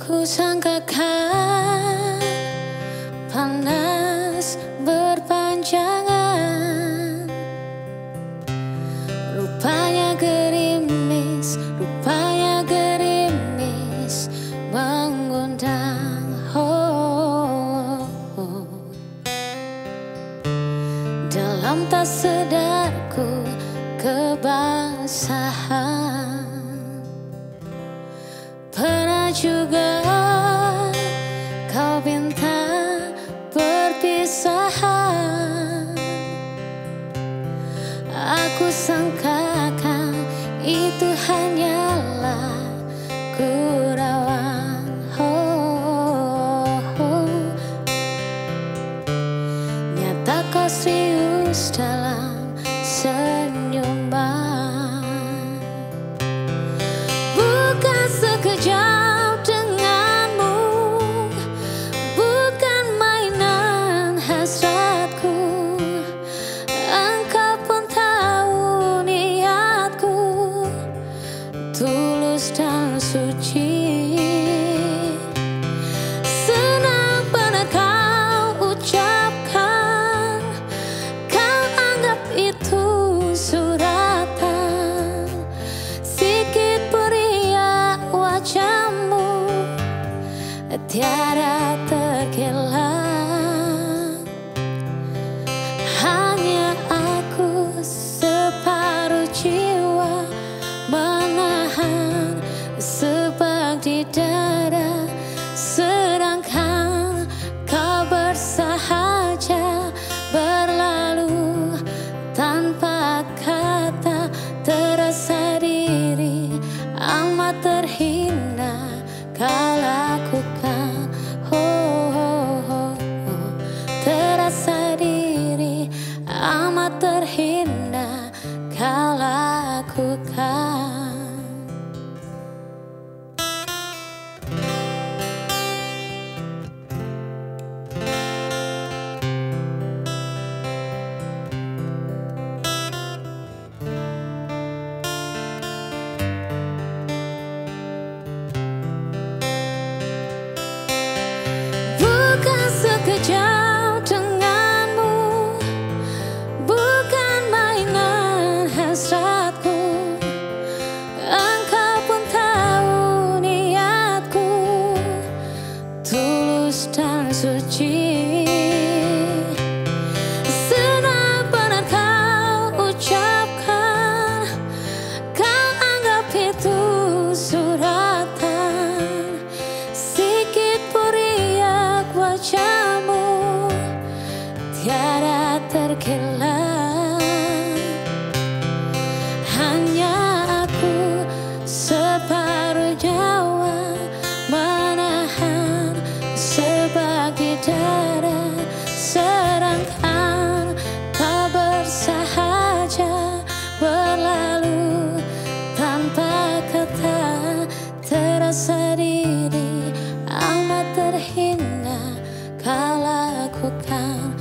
Kusangkakan panas berpanjangan, rupanya gerimis mengundang. Dalam tak sadarku kebasahan. Pernah juga kau minta perpisahan. Aku sangkakan itu hanyalah gurauan. Nyata kau serius dalam senyuman. Bukan sekejap denganmu, bukan mainan hasratku. Engkau pun tahu niatku tulus dan suci. Senang pernah kau ucapkan, kau anggap itu suratan. Sikit periak wajahmu tiada terkilat. Hanya aku separuh jiwa menahan sebab di dada, sedangkan kau bersahaja berlalu tanpa kata. Terasa diri amat terhina kau lakukan. Terasa diri amat terhina kau lakukan. Bukan sekejap denganmu, bukan mainan hasratku. Engkau pun tahu niatku tulus dan suci. Senang pernah kau ucapkan, kau anggap itu suratan. Sikit periak wajahmu tiada terkilat. Hanya aku separuh nyawa menahan sebagi dada, sedangkan kau bersahaja berlalu tanpa kata. Terasa diri amat terhina kau lakukan.